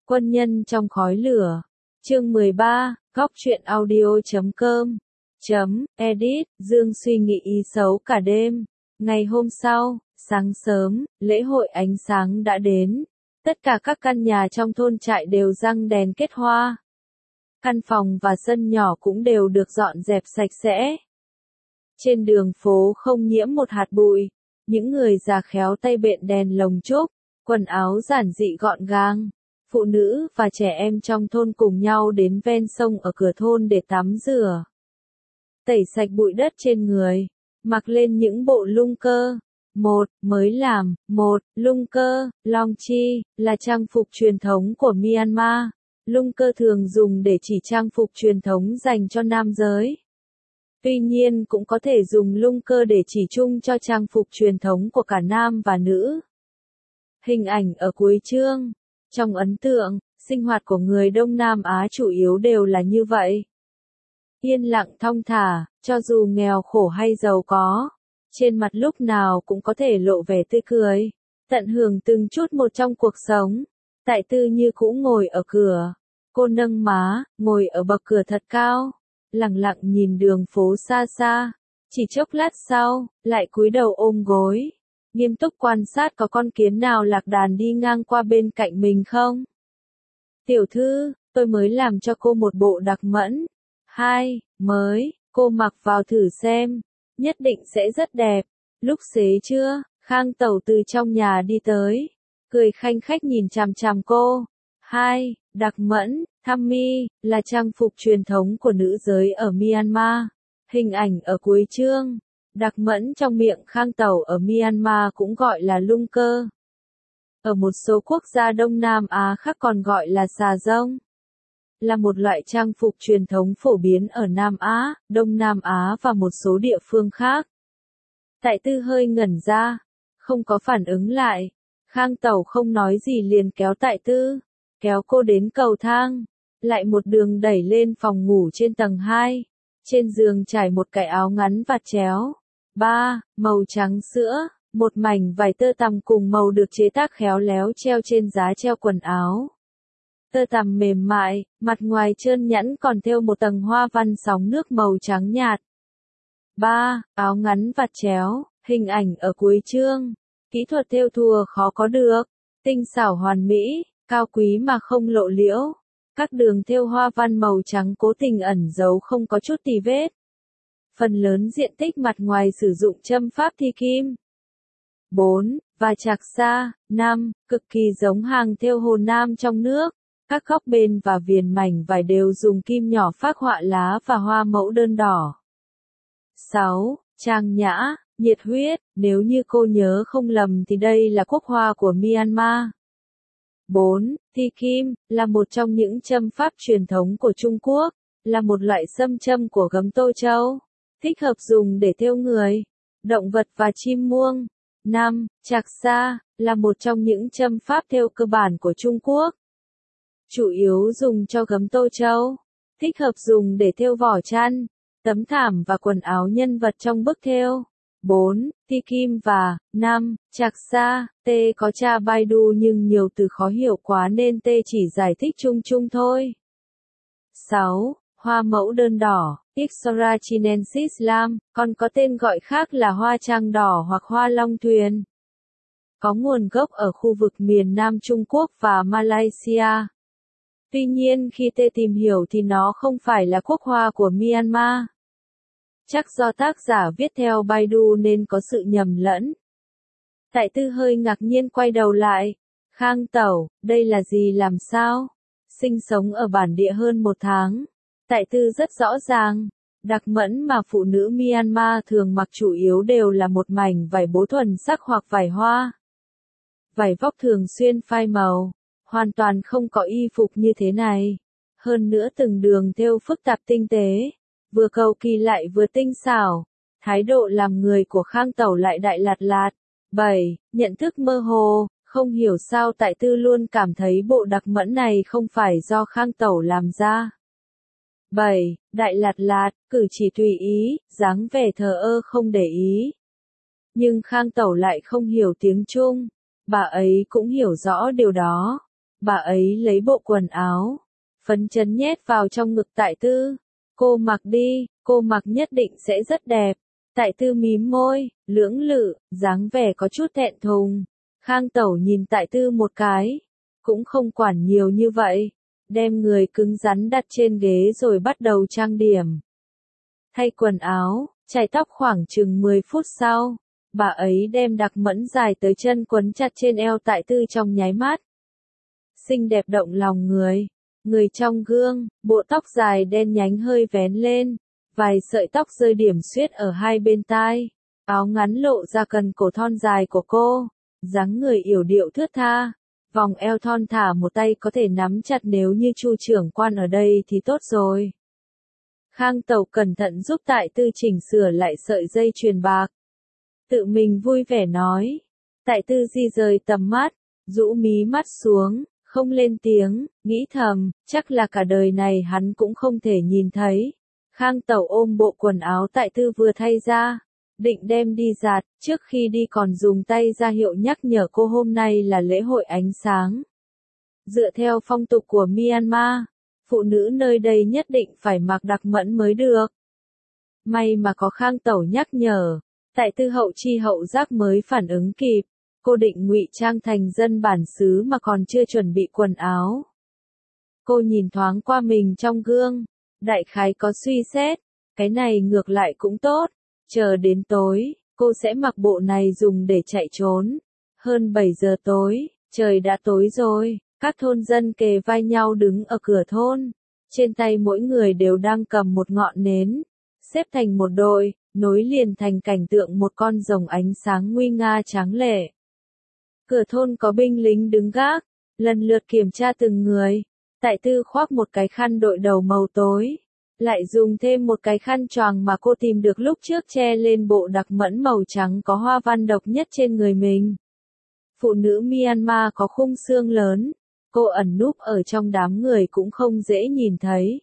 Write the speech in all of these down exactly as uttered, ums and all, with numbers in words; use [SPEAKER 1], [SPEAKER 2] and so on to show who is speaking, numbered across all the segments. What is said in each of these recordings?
[SPEAKER 1] Quân nhân trong khói lửa. Chương mười ba, góc truyện audio chấm com. Chấm, edit, Dương suy nghĩ ý xấu cả đêm. Ngày hôm sau, sáng sớm, lễ hội ánh sáng đã đến. Tất cả các căn nhà trong thôn trại đều răng đèn kết hoa. Căn phòng và sân nhỏ cũng đều được dọn dẹp sạch sẽ. Trên đường phố không nhiễm một hạt bụi. Những người già khéo tay bện đèn lồng trúc, quần áo giản dị gọn gàng. Phụ nữ và trẻ em trong thôn cùng nhau đến ven sông ở cửa thôn để tắm rửa. Tẩy sạch bụi đất trên người, mặc lên những bộ lung cơ. Một, mới làm, một, lung cơ, long chi, là trang phục truyền thống của Myanmar. Lung cơ thường dùng để chỉ trang phục truyền thống dành cho nam giới. Tuy nhiên cũng có thể dùng lung cơ để chỉ chung cho trang phục truyền thống của cả nam và nữ. Hình ảnh ở cuối chương. Trong ấn tượng, sinh hoạt của người Đông Nam Á chủ yếu đều là như vậy. Yên lặng thong thả, cho dù nghèo khổ hay giàu có, trên mặt lúc nào cũng có thể lộ vẻ tươi cười, tận hưởng từng chút một trong cuộc sống. Tại Tư như cũ ngồi ở cửa, cô nâng má, ngồi ở bậc cửa thật cao, lặng lặng nhìn đường phố xa xa, chỉ chốc lát sau, lại cúi đầu ôm gối. Nghiêm túc quan sát có con kiến nào lạc đàn đi ngang qua bên cạnh mình không? Tiểu thư, tôi mới làm cho cô một bộ đặc mẫn. Hai, mới, cô mặc vào thử xem, nhất định sẽ rất đẹp. Lúc xế trưa, Khang Tẩu từ trong nhà đi tới, cười khanh khách nhìn chằm chằm cô. Hai, đặc mẫn, tham mi, là trang phục truyền thống của nữ giới ở Myanmar. Hình ảnh ở cuối chương. Đặc mẫn trong miệng Khang Tẩu ở Myanmar cũng gọi là lung cơ. Ở một số quốc gia Đông Nam Á khác còn gọi là xà rông. Là một loại trang phục truyền thống phổ biến ở Nam Á, Đông Nam Á và một số địa phương khác. Tại Tư hơi ngẩn ra, không có phản ứng lại. Khang Tẩu không nói gì liền kéo Tại Tư, kéo cô đến cầu thang, lại một đường đẩy lên phòng ngủ trên tầng hai. Trên giường trải một cái áo ngắn vạt chéo. Ba, màu trắng sữa, một mảnh vải tơ tằm cùng màu được chế tác khéo léo treo trên giá treo quần áo. Tơ tằm mềm mại, mặt ngoài trơn nhẵn còn thêu một tầng hoa văn sóng nước màu trắng nhạt. Ba, áo ngắn vạt chéo, hình ảnh ở cuối chương. Kỹ thuật thêu thùa khó có được, tinh xảo hoàn mỹ, cao quý mà không lộ liễu. Các đường thêu hoa văn màu trắng cố tình ẩn giấu không có chút tì vết. Phần lớn diện tích mặt ngoài sử dụng châm pháp thi kim. Bốn, và chạc sa. Năm, cực kỳ giống hàng thêu Hồ Nam trong nước. Các góc bên và viền mảnh vải đều dùng kim nhỏ phác họa lá và hoa mẫu đơn đỏ. Sáu, trang nhã, nhiệt huyết, nếu như cô nhớ không lầm thì đây là quốc hoa của Myanmar. Bốn, thi kim, là một trong những châm pháp truyền thống của Trung Quốc, là một loại sâm châm của gấm Tô Châu, thích hợp dùng để thêu người, động vật và chim muông. Năm, chạc sa, là một trong những châm pháp thêu cơ bản của Trung Quốc. Chủ yếu dùng cho gấm Tô Châu, thích hợp dùng để thêu vỏ chăn, tấm thảm và quần áo nhân vật trong bức thêu. Bốn, thi kim và năm, chạc sa, T có tra Baidu nhưng nhiều từ khó hiểu quá nên T chỉ giải thích chung chung thôi. Sáu, hoa mẫu đơn đỏ, Ixora chinensis lam, còn có tên gọi khác là hoa trang đỏ hoặc hoa long thuyền. Có nguồn gốc ở khu vực miền Nam Trung Quốc và Malaysia. Tuy nhiên khi T tìm hiểu thì nó không phải là quốc hoa của Myanmar. Chắc do tác giả viết theo Baidu nên có sự nhầm lẫn. Tại Tư hơi ngạc nhiên quay đầu lại. Khang Tẩu, đây là gì làm sao? Sinh sống ở bản địa hơn một tháng. Tại Tư rất rõ ràng. Đặc mẫn mà phụ nữ Myanmar thường mặc chủ yếu đều là một mảnh vải bố thuần sắc hoặc vải hoa. Vải vóc thường xuyên phai màu. Hoàn toàn không có y phục như thế này. Hơn nữa từng đường thêu phức tạp tinh tế. Vừa cầu kỳ lại vừa tinh xảo. Thái độ làm người của Khang Tẩu lại đại lạt lạt. Bảy, nhận thức mơ hồ, không hiểu sao Tại Tư luôn cảm thấy bộ đặc mẫn này không phải do Khang Tẩu làm ra. Bảy, đại lạt lạt, cử chỉ tùy ý, dáng vẻ thờ ơ không để ý. Nhưng Khang Tẩu lại không hiểu tiếng Trung. Bà ấy cũng hiểu rõ điều đó. Bà ấy lấy bộ quần áo, phấn chấn nhét vào trong ngực Tại Tư. Cô mặc đi, cô mặc nhất định sẽ rất đẹp. Tại Tư mím môi, lưỡng lự, dáng vẻ có chút thẹn thùng. Khang Tẩu nhìn Tại Tư một cái, cũng không quản nhiều như vậy, đem người cứng rắn đặt trên ghế rồi bắt đầu trang điểm. Thay quần áo, chải tóc khoảng chừng mười phút sau, bà ấy đem đặc mẫn dài tới chân quấn chặt trên eo Tại Tư trong nháy mắt. Xinh đẹp động lòng người, người trong gương, bộ tóc dài đen nhánh hơi vén lên, vài sợi tóc rơi điểm xuyết ở hai bên tai, áo ngắn lộ ra cần cổ thon dài của cô, dáng người yểu điệu thướt tha, vòng eo thon thả một tay có thể nắm chặt nếu như Chu trưởng quan ở đây thì tốt rồi. Khang Tẩu cẩn thận giúp Tại Tư chỉnh sửa lại sợi dây chuyền bạc. Tự mình vui vẻ nói. Tại Tư di rời tầm mắt, rũ mí mắt xuống, không lên tiếng, nghĩ thầm, chắc là cả đời này hắn cũng không thể nhìn thấy. Khang Tẩu ôm bộ quần áo Tại Tư vừa thay ra, định đem đi giặt, trước khi đi còn dùng tay ra hiệu nhắc nhở cô hôm nay là lễ hội ánh sáng. Dựa theo phong tục của Myanmar, phụ nữ nơi đây nhất định phải mặc đặc mẫn mới được. May mà có Khang Tẩu nhắc nhở, Tại Tư hậu chi hậu giác mới phản ứng kịp, cô định ngụy trang thành dân bản xứ mà còn chưa chuẩn bị quần áo. Cô nhìn thoáng qua mình trong gương, đại khái có suy xét, cái này ngược lại cũng tốt, chờ đến tối, cô sẽ mặc bộ này dùng để chạy trốn. Hơn bảy giờ tối, trời đã tối rồi. Các thôn dân kề vai nhau đứng ở cửa thôn, trên tay mỗi người đều đang cầm một ngọn nến, xếp thành một đội, nối liền thành cảnh tượng một con rồng ánh sáng nguy nga tráng lệ. Cửa thôn có binh lính đứng gác, lần lượt kiểm tra từng người. Tại Tư khoác một cái khăn đội đầu màu tối, lại dùng thêm một cái khăn choàng mà cô tìm được lúc trước che lên bộ đặc mẫn màu trắng có hoa văn độc nhất trên người mình. Phụ nữ Myanmar có khung xương lớn, cô ẩn núp ở trong đám người cũng không dễ nhìn thấy.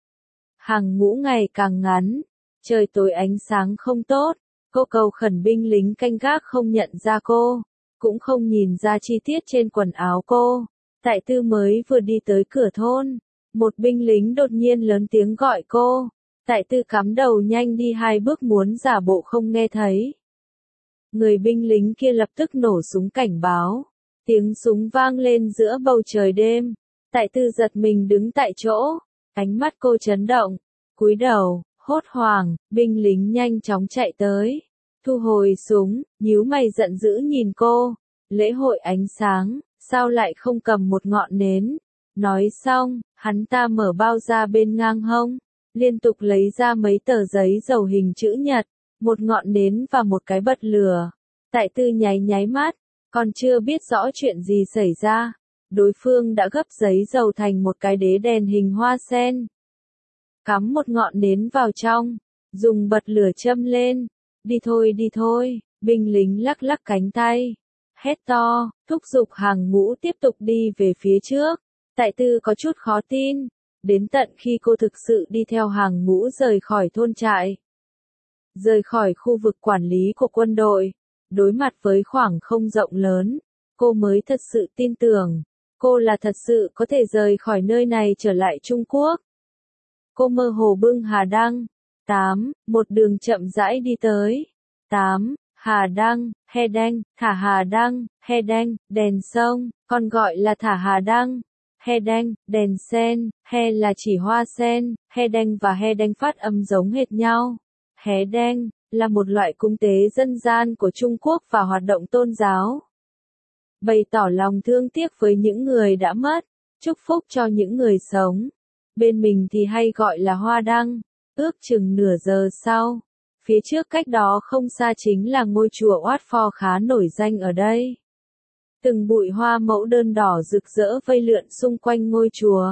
[SPEAKER 1] Hàng ngũ ngày càng ngắn, trời tối ánh sáng không tốt, cô cầu khẩn binh lính canh gác không nhận ra cô, cũng không nhìn ra chi tiết trên quần áo cô. Tại Tư mới vừa đi tới cửa thôn, một binh lính đột nhiên lớn tiếng gọi cô. Tại Tư cắm đầu nhanh đi hai bước muốn giả bộ không nghe thấy. Người binh lính kia lập tức nổ súng cảnh báo. Tiếng súng vang lên giữa bầu trời đêm. Tại Tư giật mình đứng tại chỗ, ánh mắt cô chấn động, cúi đầu, hốt hoảng, binh lính nhanh chóng chạy tới, thu hồi súng, nhíu mày giận dữ nhìn cô. Lễ hội ánh sáng, sao lại không cầm một ngọn nến? Nói xong, hắn ta mở bao ra bên ngang hông, liên tục lấy ra mấy tờ giấy dầu hình chữ nhật, một ngọn nến và một cái bật lửa. Tại Tư nháy nháy mắt, còn chưa biết rõ chuyện gì xảy ra, đối phương đã gấp giấy dầu thành một cái đế đèn hình hoa sen. Cắm một ngọn nến vào trong, dùng bật lửa châm lên. Đi thôi đi thôi, binh lính lắc lắc cánh tay, hét to, thúc giục hàng ngũ tiếp tục đi về phía trước. Tại Tư có chút khó tin, đến tận khi cô thực sự đi theo hàng ngũ rời khỏi thôn trại, rời khỏi khu vực quản lý của quân đội, đối mặt với khoảng không rộng lớn, cô mới thật sự tin tưởng, cô là thật sự có thể rời khỏi nơi này trở lại Trung Quốc. Cô mơ hồ bưng Hà Đăng. tám. Một đường chậm rãi đi tới. tám. Hà Đăng, He Đanh, thả Hà Đăng, He Đanh, đèn sông, còn gọi là thả Hà Đăng. He Đanh, đèn sen, He là chỉ hoa sen, He Đanh và He Đanh phát âm giống hệt nhau. He Đanh là một loại cúng tế dân gian của Trung Quốc và hoạt động tôn giáo. Bày tỏ lòng thương tiếc với những người đã mất, chúc phúc cho những người sống. Bên mình thì hay gọi là hoa đăng. Ước chừng nửa giờ sau, phía trước cách đó không xa chính là ngôi chùa Wat Pho khá nổi danh ở đây. Từng bụi hoa mẫu đơn đỏ rực rỡ vây lượn xung quanh ngôi chùa.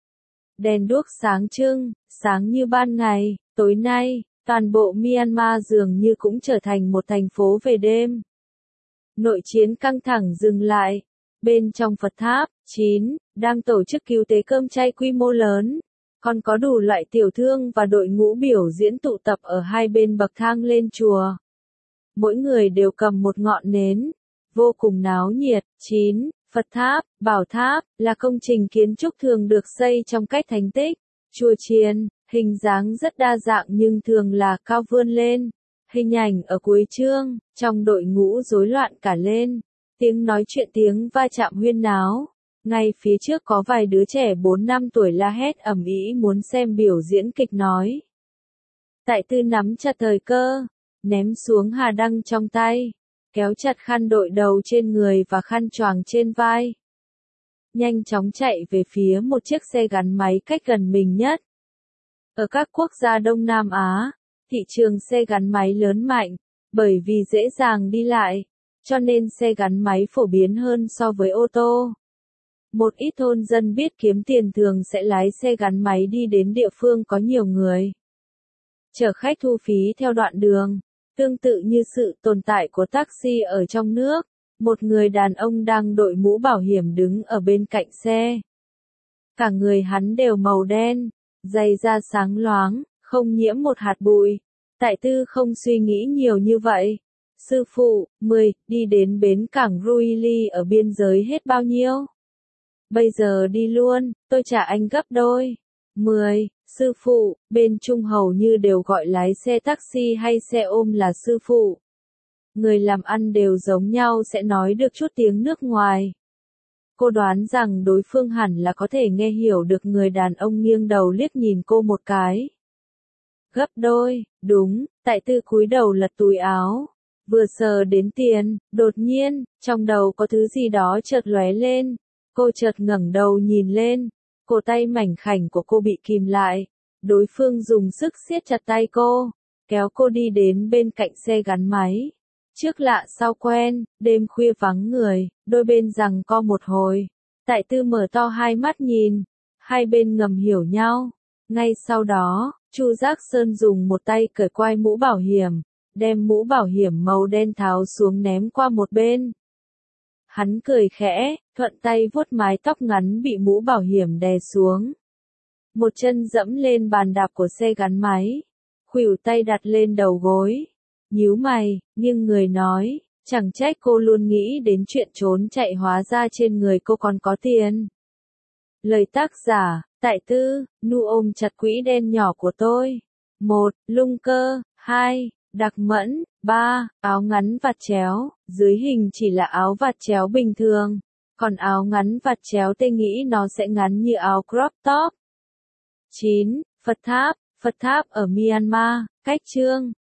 [SPEAKER 1] Đèn đuốc sáng trưng, sáng như ban ngày. Tối nay, toàn bộ Myanmar dường như cũng trở thành một thành phố về đêm. Nội chiến căng thẳng dừng lại. Bên trong Phật tháp, chín, đang tổ chức cứu tế cơm chay quy mô lớn. Còn có đủ loại tiểu thương và đội ngũ biểu diễn tụ tập ở hai bên bậc thang lên chùa. Mỗi người đều cầm một ngọn nến. Vô cùng náo nhiệt. chín. Phật tháp, bảo tháp, là công trình kiến trúc thường được xây trong cách thánh tích. Chùa chiền, hình dáng rất đa dạng nhưng thường là cao vươn lên. Hình ảnh ở cuối chương, trong đội ngũ rối loạn cả lên. Tiếng nói chuyện tiếng va chạm huyên náo. Ngay phía trước có vài đứa trẻ bốn năm tuổi la hét ầm ĩ muốn xem biểu diễn kịch nói. Tại Tư nắm chặt thời cơ, ném xuống hà đăng trong tay, kéo chặt khăn đội đầu trên người và khăn choàng trên vai. Nhanh chóng chạy về phía một chiếc xe gắn máy cách gần mình nhất. Ở các quốc gia Đông Nam Á, thị trường xe gắn máy lớn mạnh, bởi vì dễ dàng đi lại, cho nên xe gắn máy phổ biến hơn so với ô tô. Một ít thôn dân biết kiếm tiền thường sẽ lái xe gắn máy đi đến địa phương có nhiều người. Chở khách thu phí theo đoạn đường, tương tự như sự tồn tại của taxi ở trong nước. Một người đàn ông đang đội mũ bảo hiểm đứng ở bên cạnh xe. Cả người hắn đều màu đen, giày da sáng loáng, không nhiễm một hạt bụi. Tại Tư không suy nghĩ nhiều như vậy. Sư phụ, mười, đi đến bến cảng Ruili ở biên giới hết bao nhiêu? Bây giờ đi luôn, tôi trả anh gấp đôi. mười, sư phụ, bên Trung hầu như đều gọi lái xe taxi hay xe ôm là sư phụ. Người làm ăn đều giống nhau sẽ nói được chút tiếng nước ngoài. Cô đoán rằng đối phương hẳn là có thể nghe hiểu được. Người đàn ông nghiêng đầu liếc nhìn cô một cái. Gấp đôi, đúng, Tại Tư cúi đầu lật túi áo. Vừa sờ đến tiền, đột nhiên, trong đầu có thứ gì đó chợt lóe lên. Cô chợt ngẩng đầu nhìn lên. Cổ tay mảnh khảnh của cô bị kìm lại. Đối phương dùng sức siết chặt tay cô, kéo cô đi đến bên cạnh xe gắn máy. Trước lạ sau quen, đêm khuya vắng người, đôi bên giằng co một hồi. Tại Tư mở to hai mắt nhìn, hai bên ngầm hiểu nhau. Ngay sau đó, Chu Giác Sơn dùng một tay cởi quai mũ bảo hiểm, đem mũ bảo hiểm màu đen tháo xuống ném qua một bên. Hắn cười khẽ, thuận tay vuốt mái tóc ngắn bị mũ bảo hiểm đè xuống. Một chân dẫm lên bàn đạp của xe gắn máy, khuỷu tay đặt lên đầu gối. Nhíu mày, nhưng người nói, chẳng trách cô luôn nghĩ đến chuyện trốn chạy hóa ra trên người cô còn có tiền. Lời tác giả, Tại Tư, nu ôm chặt quỹ đen nhỏ của tôi. một. Lung cơ. hai. Đặc mẫn. ba. Áo ngắn vạt chéo, dưới hình chỉ là áo vạt chéo bình thường. Còn áo ngắn vạt chéo tôi nghĩ nó sẽ ngắn như áo crop top. chín. Phật tháp. Phật tháp ở Myanmar, cách chương